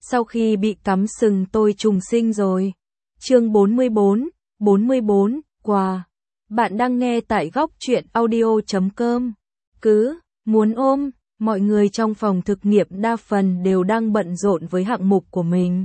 Sau khi bị cắm sừng tôi trùng sinh rồi. Chương 44, quà. Bạn đang nghe tại góc truyện audio.com. Muốn ôm, mọi người trong phòng thực nghiệm đa phần đều đang bận rộn với hạng mục của mình.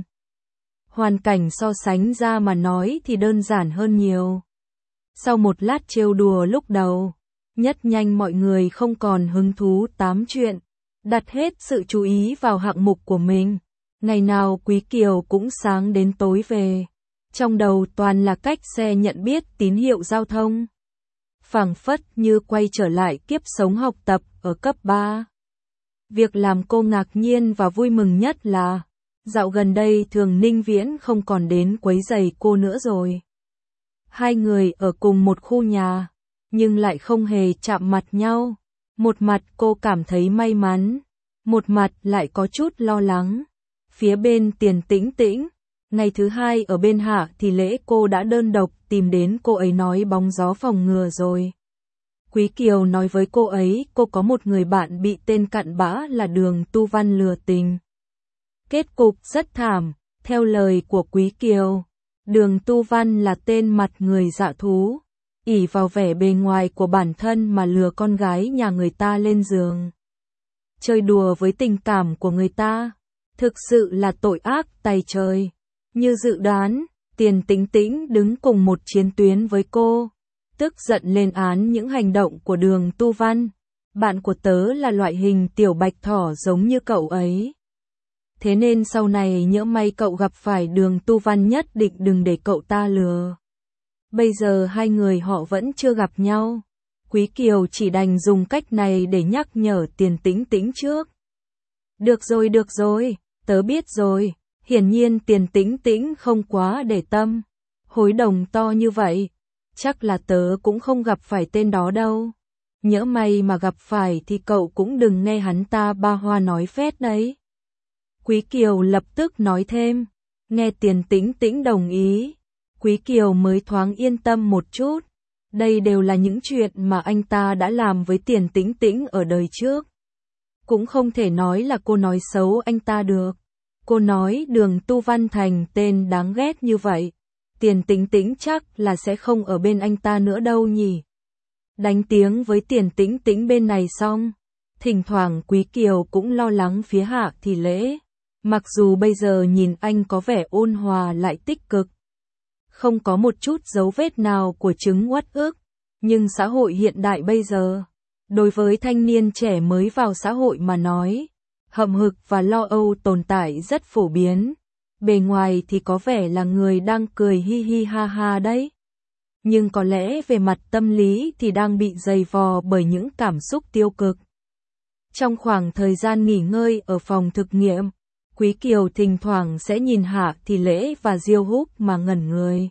Hoàn cảnh so sánh ra mà nói thì đơn giản hơn nhiều. Sau một lát trêu đùa lúc đầu, rất nhanh mọi người không còn hứng thú tám chuyện, đặt hết sự chú ý vào hạng mục của mình. Ngày nào Quý Kiều cũng sáng đến tối về, trong đầu toàn là cách xe nhận biết tín hiệu giao thông. Phảng phất như quay trở lại kiếp sống học tập ở cấp 3. Việc làm cô ngạc nhiên và vui mừng nhất là, dạo gần đây Thường Ninh Viễn không còn đến quấy rầy cô nữa rồi. Hai người ở cùng một khu nhà, nhưng lại không hề chạm mặt nhau. Một mặt cô cảm thấy may mắn, một mặt lại có chút lo lắng. Phía bên Tiền Tĩnh Tĩnh, ngày thứ hai ở bên Hạ thì lễ cô đã đơn độc tìm đến cô ấy nói bóng gió phòng ngừa rồi. Quý Kiều nói với cô ấy cô có một người bạn bị tên cặn bã là Đường Tu Văn lừa tình. Kết cục rất thảm, theo lời của Quý Kiều. Đường Tu Văn là tên mặt người dạ thú, ỷ vào vẻ bề ngoài của bản thân mà lừa con gái nhà người ta lên giường. Chơi đùa với tình cảm của người ta, thực sự là tội ác tày trời. Như dự đoán, Tiền Tĩnh Tĩnh đứng cùng một chiến tuyến với cô, tức giận lên án những hành động của Đường Tu Văn. Bạn của tớ là loại hình tiểu bạch thỏ giống như cậu ấy. Thế nên sau này nhỡ may cậu gặp phải Đường Tu Văn nhất định đừng để cậu ta lừa. Bây giờ hai người họ vẫn chưa gặp nhau. Quý Kiều chỉ đành dùng cách này để nhắc nhở Tiền Tĩnh Tĩnh trước. Được rồi, tớ biết rồi. Hiển nhiên Tiền Tĩnh Tĩnh không quá để tâm. Hối đồng to như vậy, chắc là tớ cũng không gặp phải tên đó đâu. Nhỡ may mà gặp phải thì cậu cũng đừng nghe hắn ta ba hoa nói phét đấy. Quý Kiều lập tức nói thêm. Nghe Tiền Tĩnh Tĩnh đồng ý, Quý Kiều mới thoáng yên tâm một chút. Đây đều là những chuyện mà anh ta đã làm với Tiền Tĩnh Tĩnh ở đời trước. Cũng không thể nói là cô nói xấu anh ta được. Cô nói Đường Tu Văn thành tên đáng ghét như vậy, Tiền Tĩnh Tĩnh chắc là sẽ không ở bên anh ta nữa đâu nhỉ. Đánh tiếng với Tiền Tĩnh Tĩnh bên này xong, thỉnh thoảng Quý Kiều cũng lo lắng phía Hạ Thì Lễ. Mặc dù bây giờ nhìn anh có vẻ ôn hòa lại tích cực, không có một chút dấu vết nào của chứng uất ức, nhưng xã hội hiện đại bây giờ, đối với thanh niên trẻ mới vào xã hội mà nói, hậm hực và lo âu tồn tại rất phổ biến. Bề ngoài thì có vẻ là người đang cười hi hi ha ha đấy, nhưng có lẽ về mặt tâm lý thì đang bị dày vò bởi những cảm xúc tiêu cực. Trong khoảng thời gian nghỉ ngơi ở phòng thực nghiệm, Quý Kiều thỉnh thoảng sẽ nhìn Hạ Thì Lễ và Diêu Húc mà ngẩn người.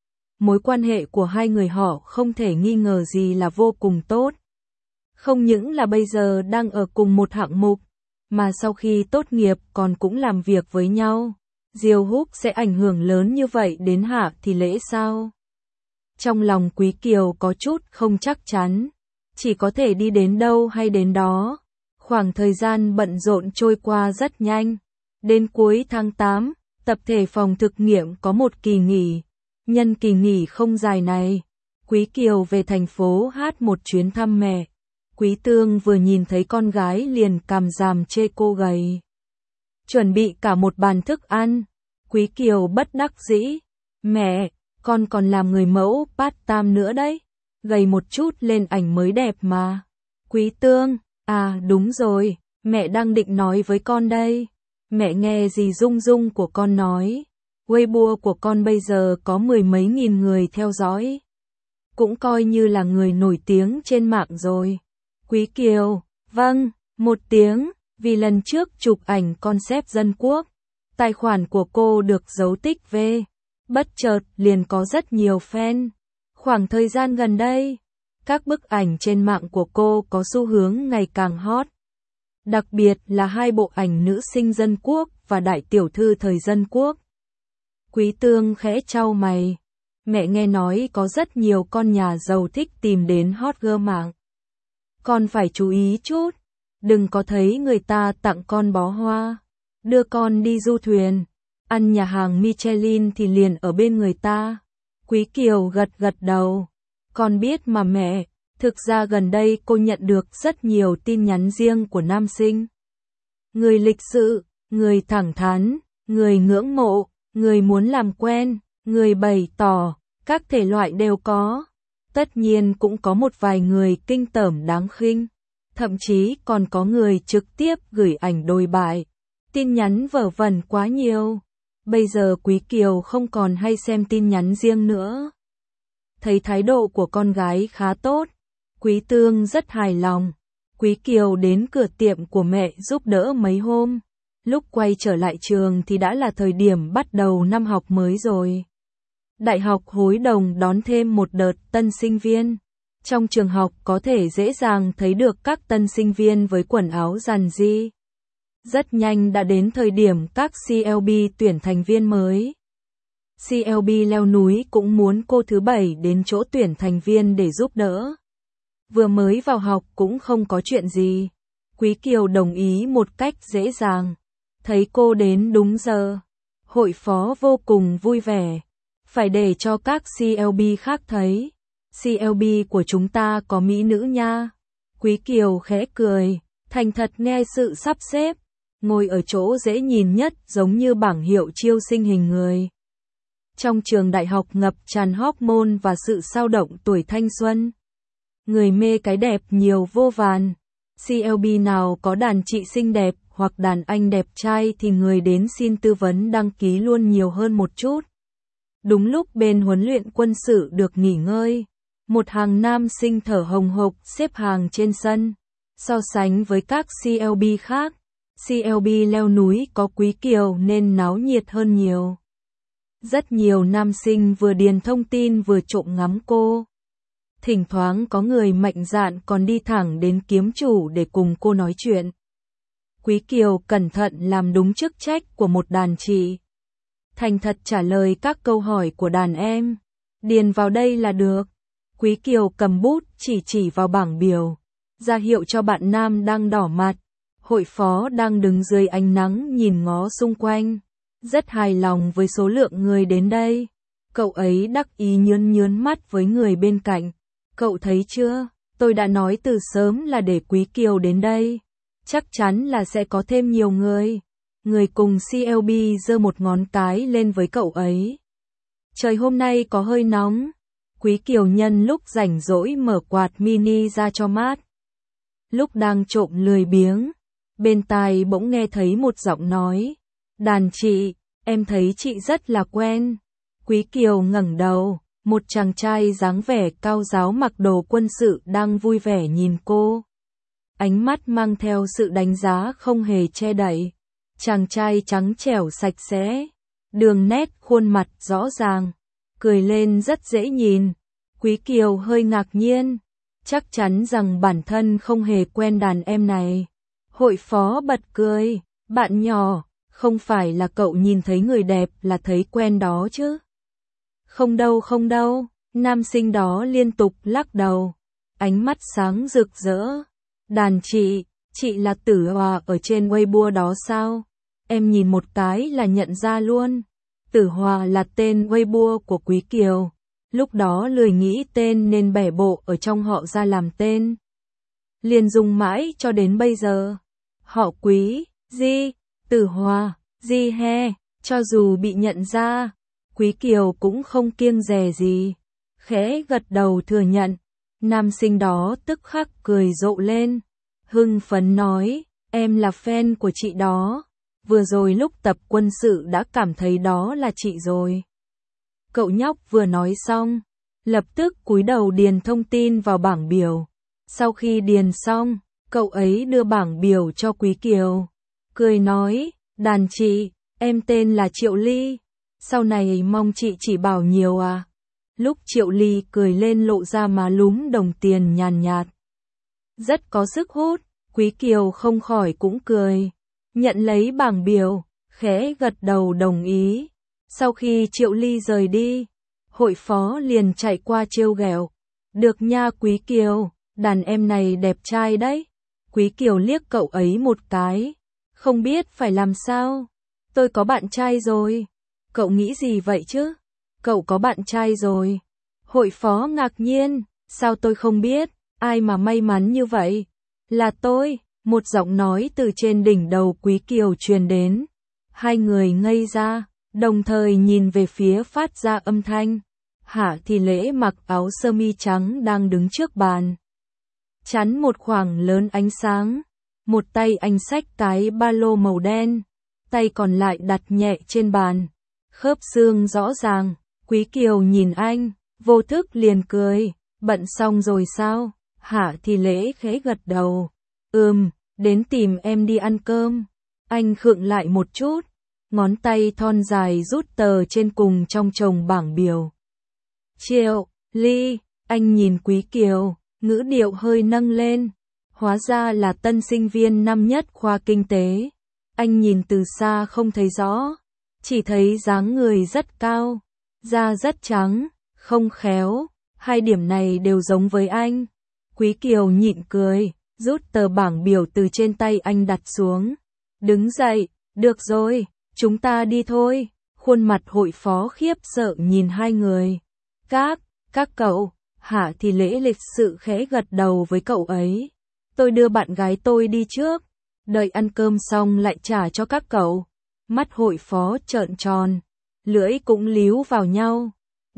Mối quan hệ của hai người họ không thể nghi ngờ gì là vô cùng tốt. Không những là bây giờ đang ở cùng một hạng mục, mà sau khi tốt nghiệp còn cũng làm việc với nhau. Diêu Húc sẽ ảnh hưởng lớn như vậy đến Hạ Thì Lễ sao? Trong lòng Quý Kiều có chút không chắc chắn, chỉ có thể đi đến đâu hay đến đó. Khoảng thời gian bận rộn trôi qua rất nhanh. Đến cuối tháng 8, tập thể phòng thực nghiệm có một kỳ nghỉ. Nhân kỳ nghỉ không dài này, Quý Kiều về thành phố hát một chuyến thăm mẹ. Quý Tương vừa nhìn thấy con gái liền cằm ràm chê cô gầy. Chuẩn bị cả một bàn thức ăn. Quý Kiều bất đắc dĩ. Mẹ, con còn làm người mẫu part-time nữa đấy. Gầy một chút lên ảnh mới đẹp mà. Quý Tương, à đúng rồi, mẹ đang định nói với con đây. Mẹ nghe dì Dung Dung của con nói, Weibo của con bây giờ có 10 mấy nghìn người theo dõi. Cũng coi như là người nổi tiếng trên mạng rồi. Quý Kiều, vâng, một tiếng, vì lần trước chụp ảnh concept dân quốc, tài khoản của cô được dấu tích V. Bất chợt liền có rất nhiều fan. Khoảng thời gian gần đây, các bức ảnh trên mạng của cô có xu hướng ngày càng hot. Đặc biệt là hai bộ ảnh nữ sinh dân quốc và đại tiểu thư thời dân quốc. Quý Tương khẽ chau mày. Mẹ nghe nói có rất nhiều con nhà giàu thích tìm đến hot girl mạng. Con phải chú ý chút, đừng có thấy người ta tặng con bó hoa, đưa con đi du thuyền, ăn nhà hàng Michelin thì liền ở bên người ta. Quý Kiều gật gật đầu. Con biết mà mẹ, thực ra gần đây cô nhận được rất nhiều tin nhắn riêng của nam sinh. Người lịch sự, người thẳng thắn, người ngưỡng mộ, người muốn làm quen, người bày tỏ, các thể loại đều có. Tất nhiên cũng có một vài người kinh tởm đáng khinh. Thậm chí còn có người trực tiếp gửi ảnh đồi bại. Tin nhắn vớ vẩn quá nhiều. Bây giờ Quý Kiều không còn hay xem tin nhắn riêng nữa. Thấy thái độ của con gái khá tốt, Quý Tương rất hài lòng. Quý Kiều đến cửa tiệm của mẹ giúp đỡ mấy hôm. Lúc quay trở lại trường thì đã là thời điểm bắt đầu năm học mới rồi. Đại học Hối Đồng đón thêm một đợt tân sinh viên. Trong trường học có thể dễ dàng thấy được các tân sinh viên với quần áo rằn ri. Rất nhanh đã đến thời điểm các CLB tuyển thành viên mới. CLB leo núi cũng muốn cô thứ bảy đến chỗ tuyển thành viên để giúp đỡ. Vừa mới vào học cũng không có chuyện gì. Quý Kiều đồng ý một cách dễ dàng. Thấy cô đến đúng giờ. Hội phó vô cùng vui vẻ. Phải để cho các CLB khác thấy. CLB của chúng ta có mỹ nữ nha. Quý Kiều khẽ cười, thành thật nghe sự sắp xếp. Ngồi ở chỗ dễ nhìn nhất giống như bảng hiệu chiêu sinh hình người. Trong trường đại học ngập tràn hormone và sự xao động tuổi thanh xuân. Người mê cái đẹp nhiều vô vàn. CLB nào có đàn chị xinh đẹp hoặc đàn anh đẹp trai thì người đến xin tư vấn đăng ký luôn nhiều hơn một chút. Đúng lúc bên huấn luyện quân sự được nghỉ ngơi, một hàng nam sinh thở hồng hộc xếp hàng trên sân. So sánh với các CLB khác, CLB leo núi có Quý Kiều nên náo nhiệt hơn nhiều. Rất nhiều nam sinh vừa điền thông tin vừa trộm ngắm cô. Thỉnh thoảng có người mạnh dạn còn đi thẳng đến kiếm chủ để cùng cô nói chuyện. Quý Kiều cẩn thận làm đúng chức trách của một đàn chị. Thành thật trả lời các câu hỏi của đàn em. Điền vào đây là được. Quý Kiều cầm bút chỉ vào bảng biểu, ra hiệu cho bạn nam đang đỏ mặt. Hội phó đang đứng dưới ánh nắng nhìn ngó xung quanh. Rất hài lòng với số lượng người đến đây. Cậu ấy đắc ý nhớn mắt với người bên cạnh. Cậu thấy chưa, tôi đã nói từ sớm là để Quý Kiều đến đây. Chắc chắn là sẽ có thêm nhiều người. Người cùng CLB giơ một ngón cái lên với cậu ấy. Trời hôm nay có hơi nóng. Quý Kiều nhân lúc rảnh rỗi mở quạt mini ra cho mát. Lúc đang trộm lười biếng, bên tai bỗng nghe thấy một giọng nói. Đàn chị, em thấy chị rất là quen. Quý Kiều ngẩng đầu, một chàng trai dáng vẻ cao ráo mặc đồ quân sự đang vui vẻ nhìn cô. Ánh mắt mang theo sự đánh giá không hề che đậy. Chàng trai trắng trẻo sạch sẽ, đường nét khuôn mặt rõ ràng, cười lên rất dễ nhìn. Quý Kiều hơi ngạc nhiên, chắc chắn rằng bản thân không hề quen đàn em này. Hội phó bật cười, bạn nhỏ, không phải là cậu nhìn thấy người đẹp là thấy quen đó chứ? Không đâu, nam sinh đó liên tục lắc đầu, ánh mắt sáng rực rỡ. Đàn chị là Tử Hòa ở trên Weibo đó sao? Em nhìn một cái là nhận ra luôn. Tử Hòa là tên Weibo của Quý Kiều. Lúc đó lười nghĩ tên nên bẻ bộ ở trong họ ra làm tên. Liền dùng mãi cho đến bây giờ. Họ Quý, Di, Tử Hòa, Di he, cho dù bị nhận ra, Quý Kiều cũng không kiêng dè gì. Khẽ gật đầu thừa nhận. Nam sinh đó tức khắc cười rộ lên. Hưng phấn nói, em là fan của chị đó. Vừa rồi lúc tập quân sự đã cảm thấy đó là chị rồi. Cậu nhóc vừa nói xong, lập tức cúi đầu điền thông tin vào bảng biểu. Sau khi điền xong, cậu ấy đưa bảng biểu cho Quý Kiều. Cười nói, đàn chị, em tên là Triệu Ly. Sau này mong chị chỉ bảo nhiều à. Lúc Triệu Ly cười lên lộ ra má lúm đồng tiền nhàn nhạt. Rất có sức hút, Quý Kiều không khỏi cũng cười. Nhận lấy bảng biểu, khẽ gật đầu đồng ý. Sau khi Triệu Ly rời đi, hội phó liền chạy qua trêu ghẹo. Được nha Quý Kiều, đàn em này đẹp trai đấy. Quý Kiều liếc cậu ấy một cái, Không biết phải làm sao. Tôi có bạn trai rồi. Cậu nghĩ gì vậy chứ? Cậu có bạn trai rồi. Hội phó ngạc nhiên. Sao tôi không biết? Ai mà may mắn như vậy? Là tôi. Một giọng nói từ trên đỉnh đầu Quý Kiều truyền đến. Hai người ngây ra, đồng thời nhìn về phía phát ra âm thanh. Hạ Thì Lễ mặc áo sơ mi trắng đang đứng trước bàn. Chắn một khoảng lớn ánh sáng. Một tay anh xách cái ba lô màu đen. Tay còn lại đặt nhẹ trên bàn. Khớp xương rõ ràng. Quý Kiều nhìn anh, vô thức liền cười. Bận xong rồi sao? Hạ Thì Lễ khẽ gật đầu. Đến tìm em đi ăn cơm. Anh khựng lại một chút. Ngón tay thon dài rút tờ trên cùng trong chồng bảng biểu. Triệu, Ly, anh nhìn Quý Kiều, ngữ điệu hơi nâng lên. Hóa ra là tân sinh viên năm nhất khoa kinh tế. Anh nhìn từ xa không thấy rõ, chỉ thấy dáng người rất cao, da rất trắng, không khéo, hai điểm này đều giống với anh. Quý Kiều nhịn cười, rút tờ bảng biểu từ trên tay anh đặt xuống. Đứng dậy, được rồi, chúng ta đi thôi. Khuôn mặt hội phó khiếp sợ nhìn hai người. Các cậu, Hạ Thì Lễ lịch sự khẽ gật đầu với cậu ấy. Tôi đưa bạn gái tôi đi trước, đợi ăn cơm xong lại trả cho các cậu. Mắt hội phó trợn tròn, lưỡi cũng líu vào nhau.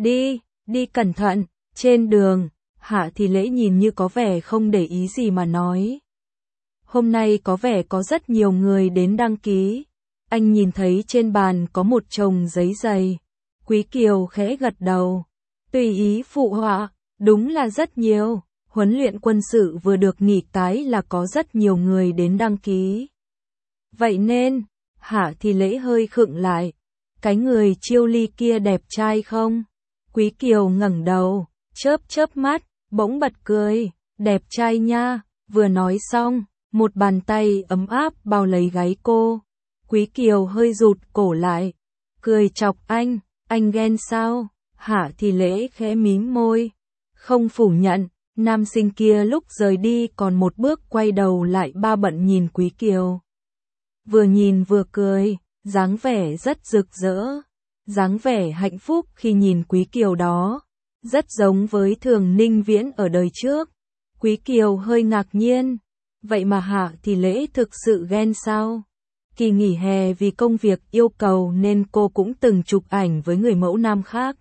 Đi cẩn thận, trên đường, Hạ Thì Lễ nhìn như có vẻ không để ý gì mà nói. Hôm nay có vẻ có rất nhiều người đến đăng ký. Anh nhìn thấy trên bàn có một chồng giấy dày. Quý Kiều khẽ gật đầu. Tùy ý phụ họa, đúng là rất nhiều. Huấn luyện quân sự vừa được nghỉ tái là có rất nhiều người đến đăng ký. Vậy nên, Hạ Thì Lễ hơi khựng lại. Cái người Chiêu Ly kia đẹp trai không? Quý Kiều ngẩng đầu, chớp mắt, bỗng bật cười. Đẹp trai nha. Vừa nói xong, một bàn tay ấm áp bao lấy gáy cô. Quý Kiều hơi rụt cổ lại, cười chọc anh ghen sao? Hạ Thì Lễ khẽ mím môi, không phủ nhận. Nam sinh kia lúc rời đi còn một bước quay đầu lại ba bận nhìn Quý Kiều. Vừa nhìn vừa cười, dáng vẻ rất rực rỡ, dáng vẻ hạnh phúc khi nhìn Quý Kiều đó, rất giống với Thường Ninh Viễn ở đời trước. Quý Kiều hơi ngạc nhiên, vậy mà Hạ Thì Lễ thực sự ghen sao? Kỳ nghỉ hè vì công việc yêu cầu nên cô cũng từng chụp ảnh với người mẫu nam khác.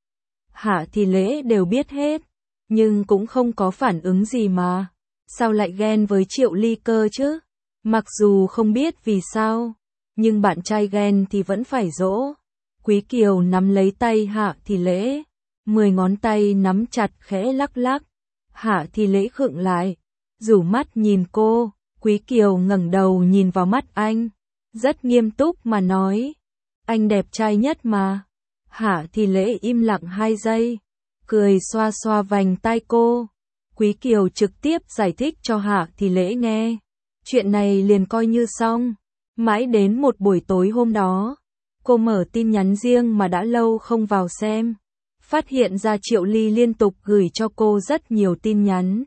Hạ Thì Lễ đều biết hết, nhưng cũng không có phản ứng gì mà. Sao lại ghen với Triệu Ly cơ chứ? Mặc dù không biết vì sao, nhưng bạn trai ghen thì vẫn phải dỗ. Quý Kiều nắm lấy tay Hạ Thì Lễ, 10 ngón tay nắm chặt khẽ lắc lắc. Hạ Thì Lễ khựng lại, rủ mắt nhìn cô. Quý Kiều ngẩng đầu nhìn vào mắt anh, rất nghiêm túc mà nói. Anh đẹp trai nhất mà. Hạ Thì Lễ im lặng 2 giây, cười xoa xoa vành tai cô. Quý Kiều trực tiếp giải thích cho Hạ Thì Lễ nghe. Chuyện này liền coi như xong. Mãi đến một buổi tối hôm đó, cô mở tin nhắn riêng mà đã lâu không vào xem. Phát hiện ra Triệu Ly liên tục gửi cho cô rất nhiều tin nhắn.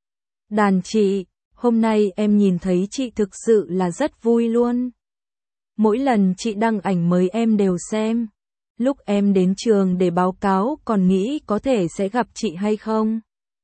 Đàn chị, hôm nay em nhìn thấy chị thực sự là rất vui luôn. Mỗi lần chị đăng ảnh mới em đều xem. Lúc em đến trường để báo cáo còn nghĩ có thể sẽ gặp chị hay không.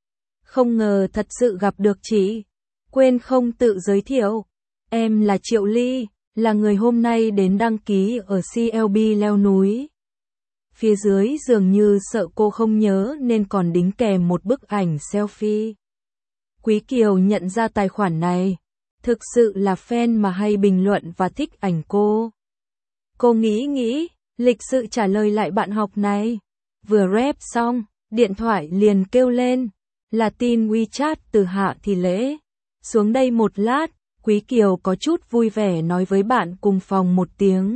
Không ngờ thật sự gặp được chị. Quên không tự giới thiệu. Em là Triệu Ly, là người hôm nay đến đăng ký ở CLB leo núi. Phía dưới dường như sợ cô không nhớ nên còn đính kèm một bức ảnh selfie. Quý Kiều nhận ra tài khoản này. Thực sự là fan mà hay bình luận và thích ảnh cô. Cô nghĩ, lịch sự trả lời lại bạn học này. Vừa rep xong, điện thoại liền kêu lên. Là tin WeChat từ Hạ Thì Lễ. Xuống đây một lát, Quý Kiều có chút vui vẻ nói với bạn cùng phòng một tiếng.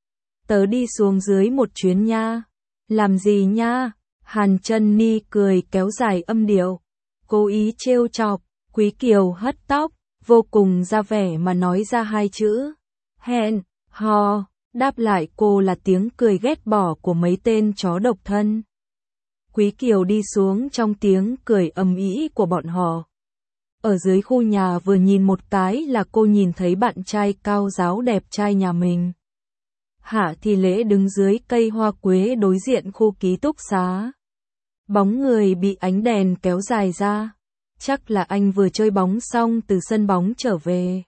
Tớ đi xuống dưới một chuyến nha. Làm gì nha? Hàn Chân Ni cười kéo dài âm điệu. Cố ý trêu chọc. Quý Kiều hất tóc, vô cùng ra vẻ mà nói ra 2 chữ. Hẹn, hò. Đáp lại cô là tiếng cười ghét bỏ của mấy tên chó độc thân. Quý Kiều đi xuống trong tiếng cười ầm ĩ của bọn họ. Ở dưới khu nhà vừa nhìn một cái là cô nhìn thấy bạn trai cao ráo đẹp trai nhà mình. Hạ Thì Lễ đứng dưới cây hoa quế đối diện khu ký túc xá. Bóng người bị ánh đèn kéo dài ra. Chắc là anh vừa chơi bóng xong từ sân bóng trở về.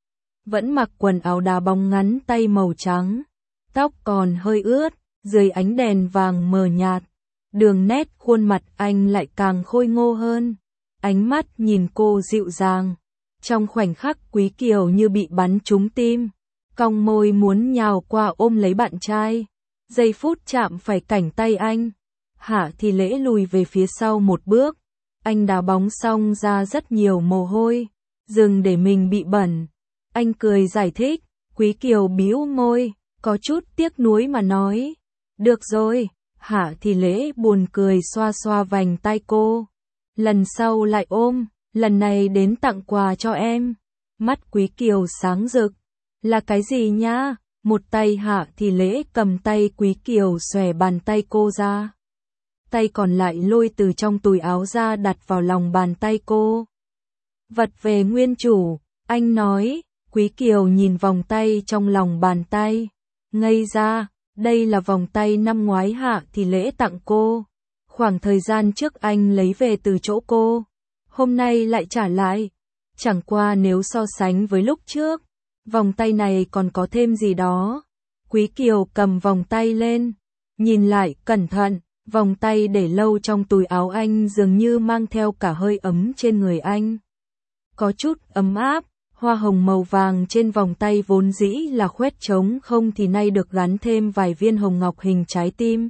Vẫn mặc quần áo đá bóng ngắn tay màu trắng. Tóc còn hơi ướt, dưới ánh đèn vàng mờ nhạt. Đường nét khuôn mặt anh lại càng khôi ngô hơn. Ánh mắt nhìn cô dịu dàng. Trong khoảnh khắc Quý Kiều như bị bắn trúng tim. Cong môi muốn nhào qua ôm lấy bạn trai. Giây phút chạm phải cảnh tay anh. Hạ Thì Lễ lùi về phía sau một bước. Anh đá bóng xong ra rất nhiều mồ hôi. Dừng để mình bị bẩn. Anh cười giải thích. Quý Kiều bĩu môi, có chút tiếc nuối mà nói. Được rồi. Hạ Thì Lễ buồn cười xoa xoa vành tay cô. Lần sau lại ôm, lần này đến tặng quà cho em. Mắt Quý Kiều sáng rực. Là cái gì nhá? Một tay Hạ Thì Lễ cầm tay Quý Kiều xòe bàn tay cô ra. Tay còn lại lôi từ trong túi áo ra đặt vào lòng bàn tay cô. Vật về nguyên chủ, anh nói. Quý Kiều nhìn vòng tay trong lòng bàn tay. Ngây ra, đây là vòng tay năm ngoái Hạ Thì Lễ tặng cô. Khoảng thời gian trước anh lấy về từ chỗ cô. Hôm nay lại trả lại. Chẳng qua nếu so sánh với lúc trước, vòng tay này còn có thêm gì đó. Quý Kiều cầm vòng tay lên. Nhìn lại cẩn thận, vòng tay để lâu trong túi áo anh dường như mang theo cả hơi ấm trên người anh. Có chút ấm áp. Hoa hồng màu vàng trên vòng tay vốn dĩ là khoét trống không thì nay được gắn thêm vài viên hồng ngọc hình trái tim.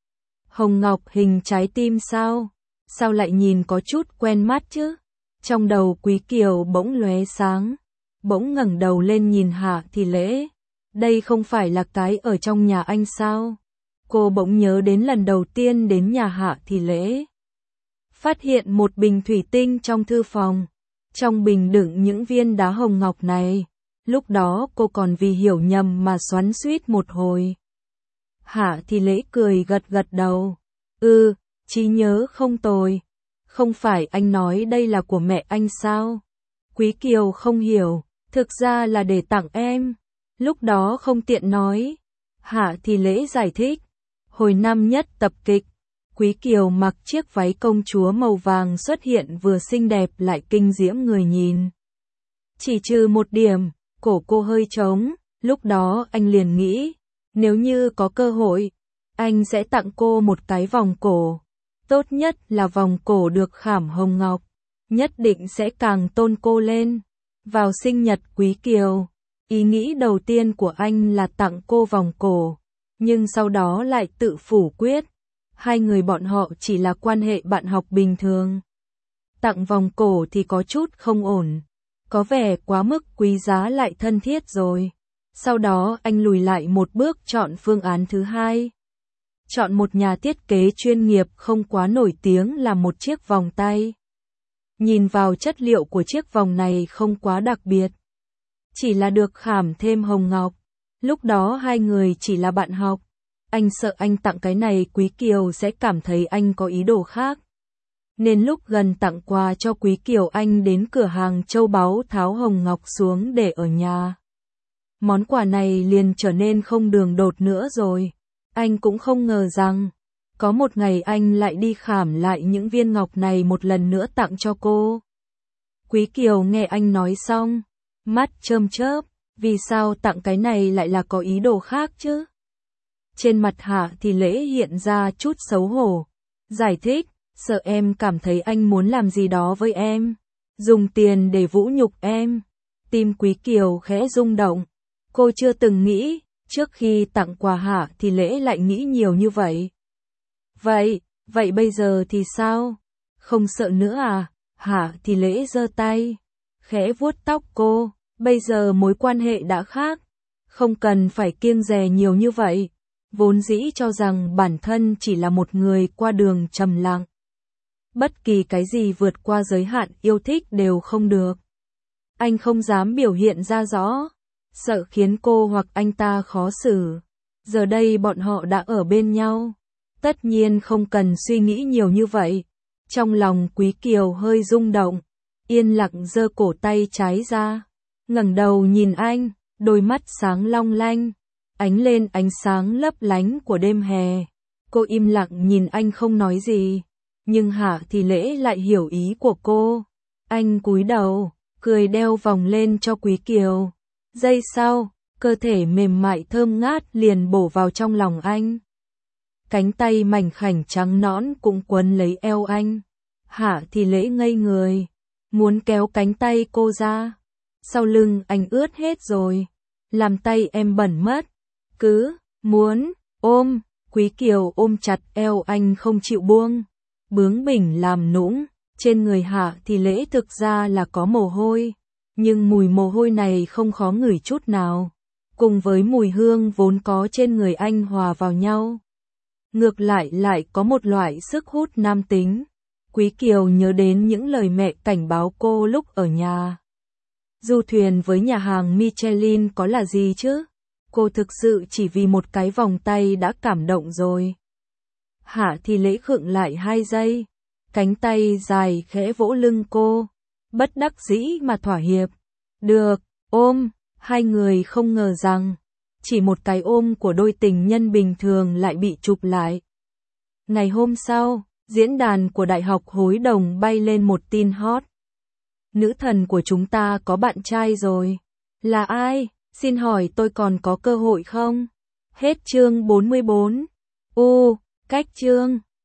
Hồng ngọc hình trái tim sao? Sao lại nhìn có chút quen mắt chứ? Trong đầu Quý Kiều bỗng lóe sáng. Bỗng ngẩng đầu lên nhìn Hạ Thì Lễ. Đây không phải là cái ở trong nhà anh sao? Cô bỗng nhớ đến lần đầu tiên đến nhà Hạ Thì Lễ. Phát hiện một bình thủy tinh trong thư phòng. Trong bình đựng những viên đá hồng ngọc này. Lúc đó cô còn vì hiểu nhầm mà xoắn xuýt một hồi. Hạ Thì Lễ cười gật gật đầu. Trí nhớ không tồi. Không phải anh nói đây là của mẹ anh sao? Quý Kiều không hiểu. Thực ra là để tặng em. Lúc đó không tiện nói. Hạ Thì Lễ giải thích. Hồi năm nhất tập kịch, Quý Kiều mặc chiếc váy công chúa màu vàng xuất hiện vừa xinh đẹp lại kinh diễm người nhìn. Chỉ trừ một điểm, cổ cô hơi trống, lúc đó anh liền nghĩ, nếu như có cơ hội, anh sẽ tặng cô một cái vòng cổ. Tốt nhất là vòng cổ được khảm hồng ngọc, nhất định sẽ càng tôn cô lên. Vào sinh nhật Quý Kiều, ý nghĩ đầu tiên của anh là tặng cô vòng cổ, nhưng sau đó lại tự phủ quyết. Hai người bọn họ chỉ là quan hệ bạn học bình thường. Tặng vòng cổ thì có chút không ổn. Có vẻ quá mức quý giá lại thân thiết rồi. Sau đó anh lùi lại một bước chọn phương án thứ hai. Chọn một nhà thiết kế chuyên nghiệp không quá nổi tiếng làm một chiếc vòng tay. Nhìn vào chất liệu của chiếc vòng này không quá đặc biệt. Chỉ là được khảm thêm hồng ngọc. Lúc đó hai người chỉ là bạn học. Anh sợ anh tặng cái này Quý Kiều sẽ cảm thấy anh có ý đồ khác. Nên lúc gần tặng quà cho Quý Kiều anh đến cửa hàng châu báu tháo hồng ngọc xuống để ở nhà. Món quà này liền trở nên không đường đột nữa rồi. Anh cũng không ngờ rằng, có một ngày anh lại đi khảm lại những viên ngọc này một lần nữa tặng cho cô. Quý Kiều nghe anh nói xong, mắt chớm chớp, vì sao tặng cái này lại là có ý đồ khác chứ? Trên mặt Hạ Thì Lễ hiện ra chút xấu hổ. Giải thích, sợ em cảm thấy anh muốn làm gì đó với em. Dùng tiền để vũ nhục em. Tim Quý Kiều khẽ rung động. Cô chưa từng nghĩ, trước khi tặng quà Hạ Thì Lễ lại nghĩ nhiều như vậy. Vậy bây giờ thì sao? Không sợ nữa à? Hạ Thì Lễ giơ tay, khẽ vuốt tóc cô. Bây giờ mối quan hệ đã khác. Không cần phải kiêng dè nhiều như vậy. Vốn dĩ cho rằng bản thân chỉ là một người qua đường trầm lặng. Bất kỳ cái gì vượt qua giới hạn yêu thích đều không được. Anh không dám biểu hiện ra rõ, sợ khiến cô hoặc anh ta khó xử. Giờ đây bọn họ đã ở bên nhau. Tất nhiên không cần suy nghĩ nhiều như vậy. Trong lòng Quý Kiều hơi rung động. yên lặng giơ cổ tay trái ra, ngẩng đầu nhìn anh, đôi mắt sáng long lanh, ánh lên ánh sáng lấp lánh của đêm hè. Cô im lặng nhìn anh không nói gì, nhưng Hạ Thì Lễ lại hiểu ý của cô. Anh cúi đầu, cười đeo vòng lên cho Quý Kiều. Giây sau, cơ thể mềm mại thơm ngát liền bổ vào trong lòng anh. Cánh tay mảnh khảnh trắng nõn cũng quấn lấy eo anh. Hạ Thì Lễ ngây người, muốn kéo cánh tay cô ra. Sau lưng anh ướt hết rồi, làm tay em bẩn mất. Cứ muốn ôm, Quý Kiều ôm chặt eo anh không chịu buông. Bướng bỉnh làm nũng, trên người Hạ Thì Lễ thực ra là có mồ hôi, nhưng mùi mồ hôi này không khó ngửi chút nào, cùng với mùi hương vốn có trên người anh hòa vào nhau. Ngược lại lại có một loại sức hút nam tính. Quý Kiều nhớ đến những lời mẹ cảnh báo cô lúc ở nhà. Du thuyền với nhà hàng Michelin có là gì chứ? Cô thực sự chỉ vì một cái vòng tay đã cảm động rồi. Hạ Thì Lễ khựng lại 2 giây, cánh tay dài khẽ vỗ lưng cô, bất đắc dĩ mà thỏa hiệp. Được, ôm. Hai người không ngờ rằng, chỉ một cái ôm của đôi tình nhân bình thường lại bị chụp lại. Ngày hôm sau, diễn đàn của Đại học Hối Đồng bay lên một tin hot. Nữ thần của chúng ta có bạn trai rồi. Là ai? Xin hỏi tôi còn có cơ hội không? Hết chương 44. Cách chương